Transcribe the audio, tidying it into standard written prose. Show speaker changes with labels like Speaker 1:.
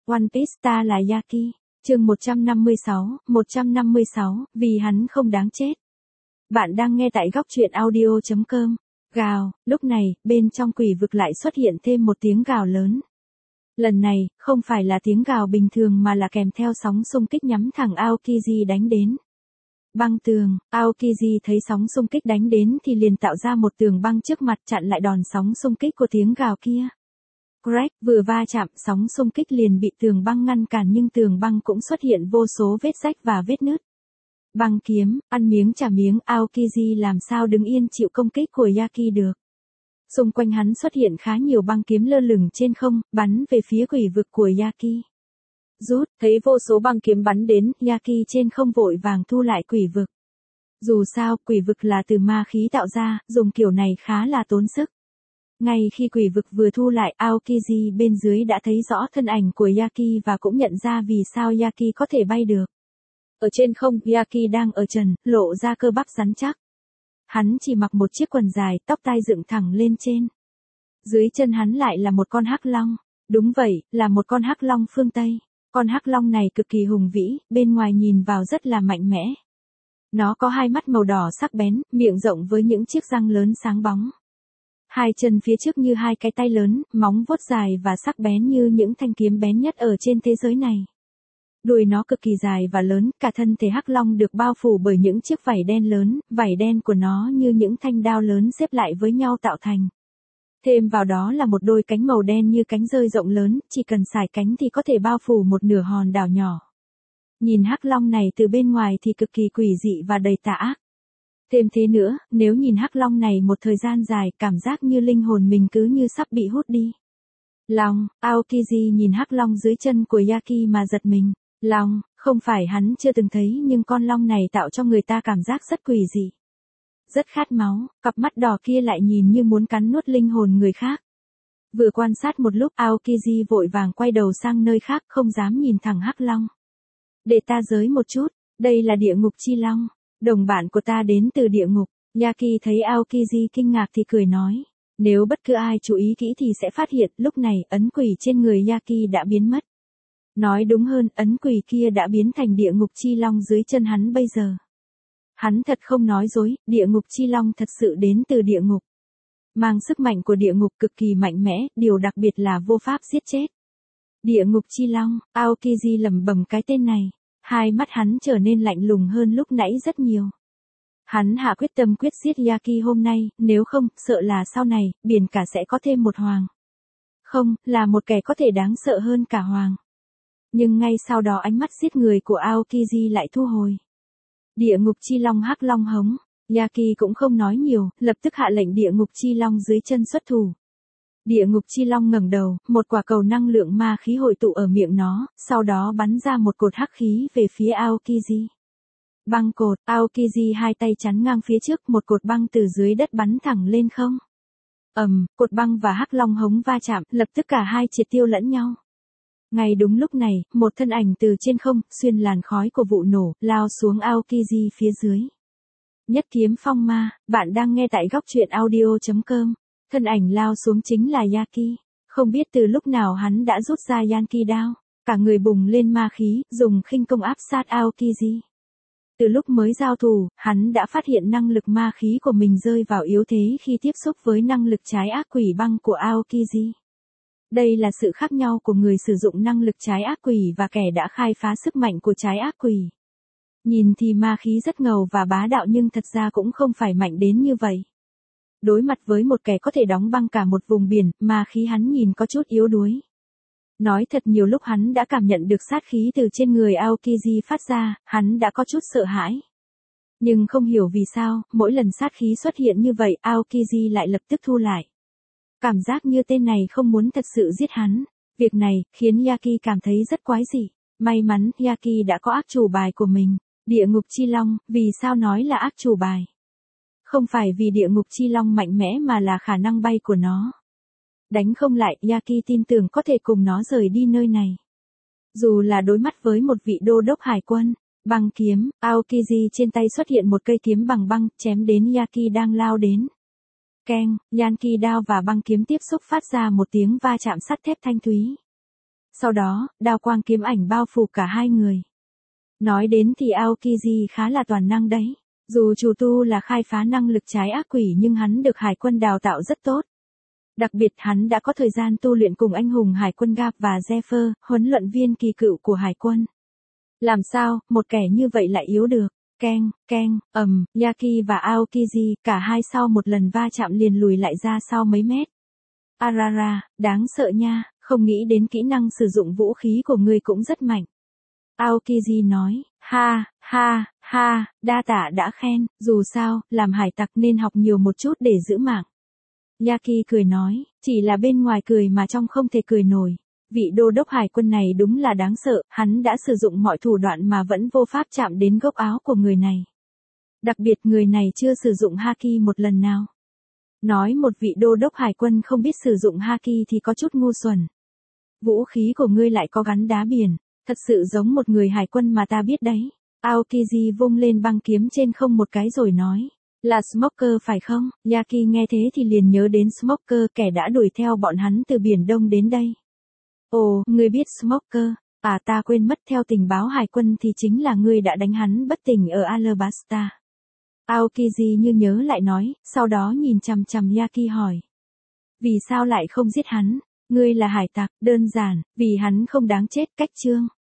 Speaker 1: One Piece ta là Yaki. Chương 156, vì hắn không đáng chết. Bạn đang nghe tại góc truyện audio.com. Gào, lúc này, bên trong quỷ vực lại xuất hiện thêm một tiếng gào lớn. Lần này, không phải là tiếng gào bình thường mà là kèm theo sóng xung kích nhắm thẳng Aokiji đánh đến. Băng tường, Aokiji thấy sóng xung kích đánh đến thì liền tạo ra một tường băng trước mặt chặn lại đòn sóng xung kích của tiếng gào kia. Crack, vừa va chạm, sóng xung kích liền bị tường băng ngăn cản nhưng tường băng cũng xuất hiện vô số vết rách và vết nứt. Băng kiếm, ăn miếng trả miếng, Aokiji làm sao đứng yên chịu công kích của Yaki được. Xung quanh hắn xuất hiện khá nhiều băng kiếm lơ lửng trên không, bắn về phía quỷ vực của Yaki. Rút, thấy vô số băng kiếm bắn đến, Yaki trên không vội vàng thu lại quỷ vực. Dù sao, quỷ vực là từ ma khí tạo ra, dùng kiểu này khá là tốn sức. Ngay khi quỷ vực vừa thu lại, Aokiji bên dưới đã thấy rõ thân ảnh của Yaki và cũng nhận ra vì sao Yaki có thể bay được. Ở trên không, Yaki đang ở trần, lộ ra cơ bắp rắn chắc. Hắn chỉ mặc một chiếc quần dài, tóc tai dựng thẳng lên trên. Dưới chân hắn lại là một con hắc long. Đúng vậy, là một con hắc long phương Tây. Con hắc long này cực kỳ hùng vĩ, bên ngoài nhìn vào rất là mạnh mẽ. Nó có hai mắt màu đỏ sắc bén, miệng rộng với những chiếc răng lớn sáng bóng. Hai chân phía trước như hai cái tay lớn, móng vuốt dài và sắc bén như những thanh kiếm bén nhất ở trên thế giới này. Đuôi nó cực kỳ dài và lớn, cả thân thể hắc long được bao phủ bởi những chiếc vảy đen lớn, vảy đen của nó như những thanh đao lớn xếp lại với nhau tạo thành. Thêm vào đó là một đôi cánh màu đen như cánh rơi rộng lớn, chỉ cần xải cánh thì có thể bao phủ một nửa hòn đảo nhỏ. Nhìn hắc long này từ bên ngoài thì cực kỳ quỷ dị và đầy tà ác. Thêm thế nữa, nếu nhìn hắc long này một thời gian dài, cảm giác như linh hồn mình cứ như sắp bị hút đi. Long, Aokiji nhìn hắc long dưới chân của Yaki mà giật mình. Long, không phải hắn chưa từng thấy nhưng con long này tạo cho người ta cảm giác rất quỷ dị. Rất khát máu, cặp mắt đỏ kia lại nhìn như muốn cắn nuốt linh hồn người khác. Vừa quan sát một lúc, Aokiji vội vàng quay đầu sang nơi khác, không dám nhìn thẳng hắc long. Để ta giới một chút, đây là địa ngục chi long. Đồng bạn của ta đến từ địa ngục. Yaki thấy Aokiji kinh ngạc thì cười nói. Nếu bất cứ ai chú ý kỹ thì sẽ phát hiện lúc này ấn quỷ trên người Yaki đã biến mất. Nói đúng hơn, ấn quỷ kia đã biến thành địa ngục chi long dưới chân hắn bây giờ. Hắn thật không nói dối, địa ngục chi long thật sự đến từ địa ngục. Mang sức mạnh của địa ngục cực kỳ mạnh mẽ, điều đặc biệt là vô pháp giết chết. Địa ngục chi long, Aokiji lẩm bẩm cái tên này. Hai mắt hắn trở nên lạnh lùng hơn lúc nãy rất nhiều. Hắn hạ quyết tâm quyết giết Yaki hôm nay, nếu không, sợ là sau này, biển cả sẽ có thêm một hoàng. Không, là một kẻ có thể đáng sợ hơn cả hoàng. Nhưng ngay sau đó ánh mắt giết người của Aokiji lại thu hồi. Địa ngục chi long hắc long hống. Yaki cũng không nói nhiều, lập tức hạ lệnh địa ngục chi long dưới chân xuất thủ. Địa ngục chi long ngẩng đầu, một quả cầu năng lượng ma khí hội tụ ở miệng nó, sau đó bắn ra một cột hắc khí về phía Aokiji. Băng cột, Aokiji hai tay chắn ngang phía trước, một cột băng từ dưới đất bắn thẳng lên không. Cột băng và hắc long hống va chạm, lập tức cả hai triệt tiêu lẫn nhau. Ngay đúng lúc này, một thân ảnh từ trên không, xuyên làn khói của vụ nổ, lao xuống Aokiji phía dưới. Nhất kiếm phong ma, bạn đang nghe tại góc truyện audio.com. Thân ảnh lao xuống chính là Yaki. Không biết từ lúc nào hắn đã rút ra Yankee đao. Cả người bùng lên ma khí, dùng khinh công áp sát Aokiji. Từ lúc mới giao thủ, hắn đã phát hiện năng lực ma khí của mình rơi vào yếu thế khi tiếp xúc với năng lực trái ác quỷ băng của Aokiji. Đây là sự khác nhau của người sử dụng năng lực trái ác quỷ và kẻ đã khai phá sức mạnh của trái ác quỷ. Nhìn thì ma khí rất ngầu và bá đạo nhưng thật ra cũng không phải mạnh đến như vậy. Đối mặt với một kẻ có thể đóng băng cả một vùng biển, ma khí hắn nhìn có chút yếu đuối. Nói thật nhiều lúc hắn đã cảm nhận được sát khí từ trên người Aokiji phát ra, hắn đã có chút sợ hãi. Nhưng không hiểu vì sao, mỗi lần sát khí xuất hiện như vậy, Aokiji lại lập tức thu lại. Cảm giác như tên này không muốn thật sự giết hắn. Việc này, khiến Yaki cảm thấy rất quái dị. May mắn, Yaki đã có ác chủ bài của mình. Địa ngục chi long, vì sao nói là ác chủ bài? Không phải vì địa ngục chi long mạnh mẽ mà là khả năng bay của nó. Đánh không lại, Yaki tin tưởng có thể cùng nó rời đi nơi này. Dù là đối mắt với một vị đô đốc hải quân, băng kiếm, Aokiji trên tay xuất hiện một cây kiếm bằng băng, chém đến Yaki đang lao đến. Keng, Yankee đao và băng kiếm tiếp xúc phát ra một tiếng va chạm sắt thép thanh thúy. Sau đó, đao quang kiếm ảnh bao phủ cả hai người. Nói đến thì Aokiji khá là toàn năng đấy. Dù chủ tu là khai phá năng lực trái ác quỷ nhưng hắn được hải quân đào tạo rất tốt. Đặc biệt hắn đã có thời gian tu luyện cùng anh hùng hải quân Garp và Zephyr, huấn luyện viên kỳ cựu của hải quân. Làm sao, một kẻ như vậy lại yếu được? Keng, Yaki và Aokiji, cả hai sau một lần va chạm liền lùi lại ra sau mấy mét. Arara, đáng sợ nha, không nghĩ đến kỹ năng sử dụng vũ khí của ngươi cũng rất mạnh. Aokiji nói, ha, đa tạ đã khen, dù sao, làm hải tặc nên học nhiều một chút để giữ mạng. Yaki cười nói, chỉ là bên ngoài cười mà trong không thể cười nổi. Vị đô đốc hải quân này đúng là đáng sợ, hắn đã sử dụng mọi thủ đoạn mà vẫn vô pháp chạm đến gốc áo của người này. Đặc biệt người này chưa sử dụng haki một lần nào. Nói một vị đô đốc hải quân không biết sử dụng haki thì có chút ngu xuẩn. Vũ khí của ngươi lại có gắn đá biển, thật sự giống một người hải quân mà ta biết đấy. Aokiji vung lên băng kiếm trên không một cái rồi nói. Là Smoker phải không? Yaki nghe thế thì liền nhớ đến Smoker, kẻ đã đuổi theo bọn hắn từ Biển Đông đến đây. Ồ, ngươi biết Smoker? À, ta quên mất, theo tình báo hải quân thì chính là ngươi đã đánh hắn bất tỉnh ở Alabasta. Aokiji như nhớ lại nói, sau đó nhìn chằm chằm Yaki hỏi. Vì sao lại không giết hắn? Ngươi là hải tặc, đơn giản, vì hắn không đáng chết, cách chương.